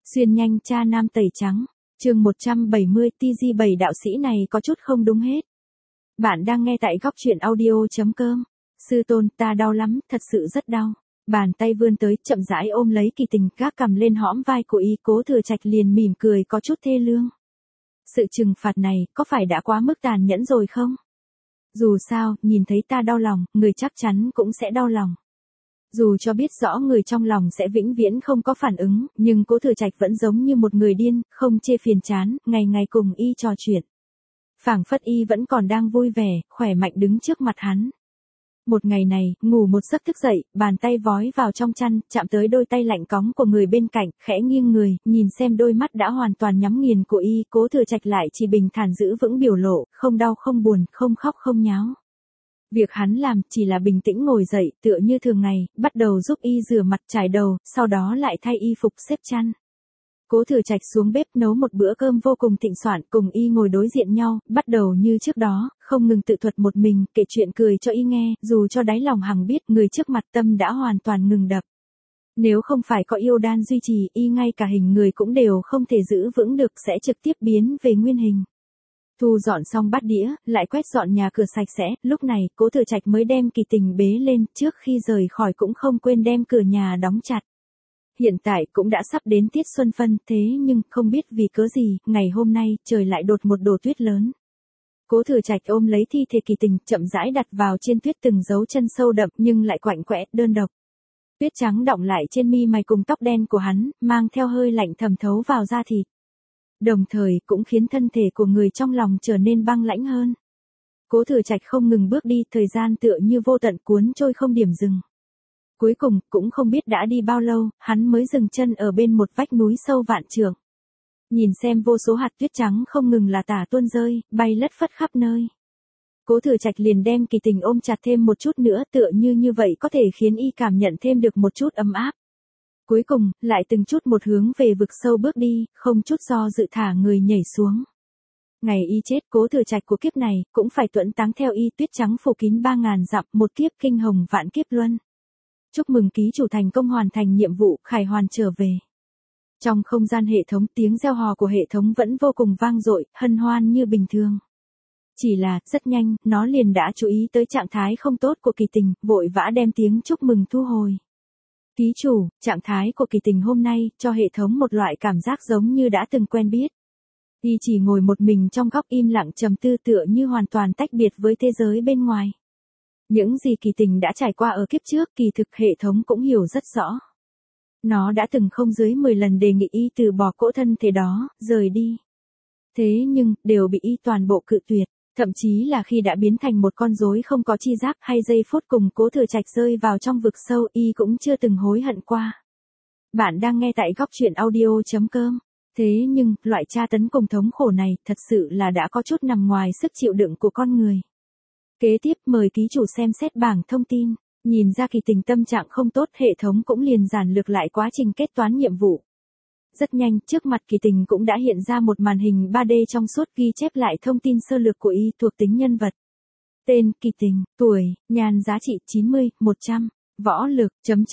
Xuyên nhanh cha nam tẩy trắng, chương 170 TG7 đạo sĩ này có chút không đúng hết. Bạn đang nghe tại góc truyện audio.com. Sư tôn, ta đau lắm, thật sự rất đau. Bàn tay vươn tới, chậm rãi ôm lấy Kỳ Tình, gác cằm lên hõm vai của y. Cố Thừa Trạch liền mỉm cười có chút thê lương. Sự trừng phạt này, có phải đã quá mức tàn nhẫn rồi không? Dù sao, nhìn thấy ta đau lòng, người chắc chắn cũng sẽ đau lòng. Dù cho biết rõ người trong lòng sẽ vĩnh viễn không có phản ứng, nhưng Cố Thừa Trạch vẫn giống như một người điên, không chê phiền chán, ngày ngày cùng y trò chuyện. Phảng phất y vẫn còn đang vui vẻ, khỏe mạnh đứng trước mặt hắn. Một ngày này, ngủ một giấc thức dậy, bàn tay vói vào trong chăn, chạm tới đôi tay lạnh cóng của người bên cạnh, khẽ nghiêng người, nhìn xem đôi mắt đã hoàn toàn nhắm nghiền của y. Cố Thừa Trạch lại chỉ bình thản giữ vững biểu lộ, không đau không buồn, không khóc không nháo. Việc hắn làm chỉ là bình tĩnh ngồi dậy, tựa như thường ngày, bắt đầu giúp y rửa mặt trải đầu, sau đó lại thay y phục xếp chăn. Cố Thừa Trạch xuống bếp nấu một bữa cơm vô cùng thịnh soạn, cùng y ngồi đối diện nhau, bắt đầu như trước đó, không ngừng tự thuật một mình, kể chuyện cười cho y nghe, dù cho đáy lòng hằng biết người trước mặt tâm đã hoàn toàn ngừng đập. Nếu không phải có yêu đan duy trì, y ngay cả hình người cũng đều không thể giữ vững được, sẽ trực tiếp biến về nguyên hình. Thu dọn xong bát đĩa, lại quét dọn nhà cửa sạch sẽ, lúc này, Cố Thừa Trạch mới đem Kỳ Tình bế lên, trước khi rời khỏi cũng không quên đem cửa nhà đóng chặt. Hiện tại cũng đã sắp đến tiết xuân phân, thế nhưng không biết vì cớ gì, ngày hôm nay, trời lại đột một đổ tuyết lớn. Cố Thừa Trạch ôm lấy thi thể Kỳ Tình, chậm rãi đặt vào trên tuyết, từng dấu chân sâu đậm nhưng lại quạnh quẽ, đơn độc. Tuyết trắng đọng lại trên mi mày cùng tóc đen của hắn, mang theo hơi lạnh thẩm thấu vào da thịt. Đồng thời cũng khiến thân thể của người trong lòng trở nên băng lãnh hơn. Cố Thừa Trạch không ngừng bước đi, thời gian tựa như vô tận cuốn trôi không điểm dừng. Cuối cùng, cũng không biết đã đi bao lâu, hắn mới dừng chân ở bên một vách núi sâu vạn trượng. Nhìn xem vô số hạt tuyết trắng không ngừng là tả tuôn rơi, bay lất phất khắp nơi. Cố Thừa Trạch liền đem Kỳ Tình ôm chặt thêm một chút nữa, tựa như vậy có thể khiến y cảm nhận thêm được một chút ấm áp. Cuối cùng, lại từng chút một hướng về vực sâu bước đi, không chút do dự thả người nhảy xuống. Ngày y chết, Cố Thừa Trạch của kiếp này, cũng phải tuẫn táng theo y. Tuyết trắng phủ kín 3000 dặm, một kiếp kinh hồng vạn kiếp luân. Chúc mừng ký chủ thành công hoàn thành nhiệm vụ, khải hoàn trở về. Trong không gian hệ thống, tiếng reo hò của hệ thống vẫn vô cùng vang dội, hân hoan như bình thường. Chỉ là, rất nhanh, nó liền đã chú ý tới trạng thái không tốt của Kỳ Tình, vội vã đem tiếng chúc mừng thu hồi. Ký chủ, trạng thái của Kỳ Tình hôm nay, cho hệ thống một loại cảm giác giống như đã từng quen biết. Y chỉ ngồi một mình trong góc im lặng trầm tư, tựa như hoàn toàn tách biệt với thế giới bên ngoài. Những gì Kỳ Tình đã trải qua ở kiếp trước, kỳ thực hệ thống cũng hiểu rất rõ. Nó đã từng không dưới 10 lần đề nghị y từ bỏ cỗ thân thể đó, rời đi. Thế nhưng, đều bị y toàn bộ cự tuyệt. Thậm chí là khi đã biến thành một con rối không có chi giác, hay giây phút cùng Cố Thừa Trạch rơi vào trong vực sâu, y cũng chưa từng hối hận qua. Bạn đang nghe tại góc truyện audio.com. Thế nhưng, loại tra tấn cùng thống khổ này, thật sự là đã có chút nằm ngoài sức chịu đựng của con người. Kế tiếp, mời ký chủ xem xét bảng thông tin. Nhìn ra Kỳ Tình tâm trạng không tốt, hệ thống cũng liền giản lược lại quá trình kết toán nhiệm vụ. Rất nhanh, trước mặt Kỳ Tình cũng đã hiện ra một màn hình 3D trong suốt, ghi chép lại thông tin sơ lược của y, thuộc tính nhân vật. Tên, Kỳ Tình, tuổi, nhan giá trị 90, 100, võ lực,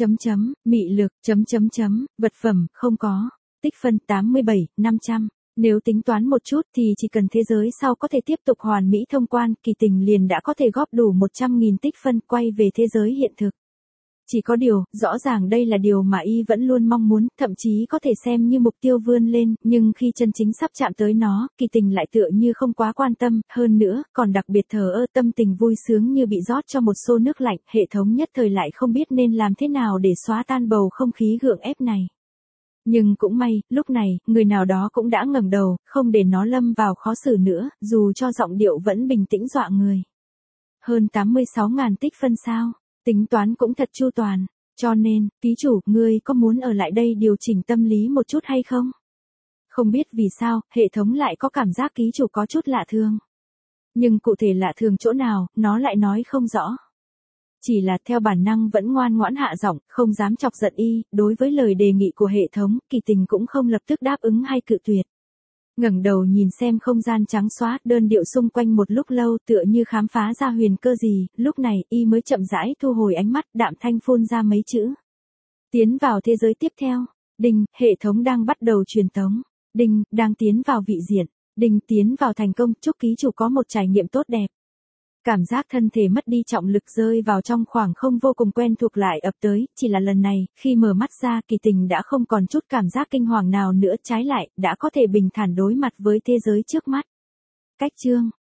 mị lực, vật phẩm, không có, tích phân 87, 500. Nếu tính toán một chút thì chỉ cần thế giới sau có thể tiếp tục hoàn mỹ thông quan, Kỳ Tình liền đã có thể góp đủ 100.000 tích phân quay về thế giới hiện thực. Chỉ có điều, rõ ràng đây là điều mà y vẫn luôn mong muốn, thậm chí có thể xem như mục tiêu vươn lên, nhưng khi chân chính sắp chạm tới nó, Kỳ Tình lại tựa như không quá quan tâm, hơn nữa, còn đặc biệt thờ ơ, tâm tình vui sướng như bị rót cho một xô nước lạnh, hệ thống nhất thời lại không biết nên làm thế nào để xóa tan bầu không khí gượng ép này. Nhưng cũng may, lúc này, người nào đó cũng đã ngẩng đầu, không để nó lâm vào khó xử nữa, dù cho giọng điệu vẫn bình tĩnh dọa người. Hơn 86.000 tích phân sao? Tính toán cũng thật chu toàn. Cho nên, ký chủ, ngươi có muốn ở lại đây điều chỉnh tâm lý một chút hay không? Không biết vì sao, hệ thống lại có cảm giác ký chủ có chút lạ thường. Nhưng cụ thể lạ thường chỗ nào, nó lại nói không rõ. Chỉ là theo bản năng vẫn ngoan ngoãn hạ giọng, không dám chọc giận y. Đối với lời đề nghị của hệ thống, Kỳ Tình cũng không lập tức đáp ứng hay cự tuyệt. Ngẩng đầu nhìn xem không gian trắng xóa, đơn điệu xung quanh một lúc lâu, tựa như khám phá ra huyền cơ gì, lúc này y mới chậm rãi thu hồi ánh mắt, đạm thanh phun ra mấy chữ. Tiến vào thế giới tiếp theo. Đinh, hệ thống đang bắt đầu truyền tống. Đinh, đang tiến vào vị diện. Đinh, tiến vào thành công, chúc ký chủ có một trải nghiệm tốt đẹp. Cảm giác thân thể mất đi trọng lực rơi vào trong khoảng không vô cùng quen thuộc lại ập tới, chỉ là lần này, khi mở mắt ra Kỳ Tình đã không còn chút cảm giác kinh hoàng nào nữa, trái lại, đã có thể bình thản đối mặt với thế giới trước mắt. Cách chương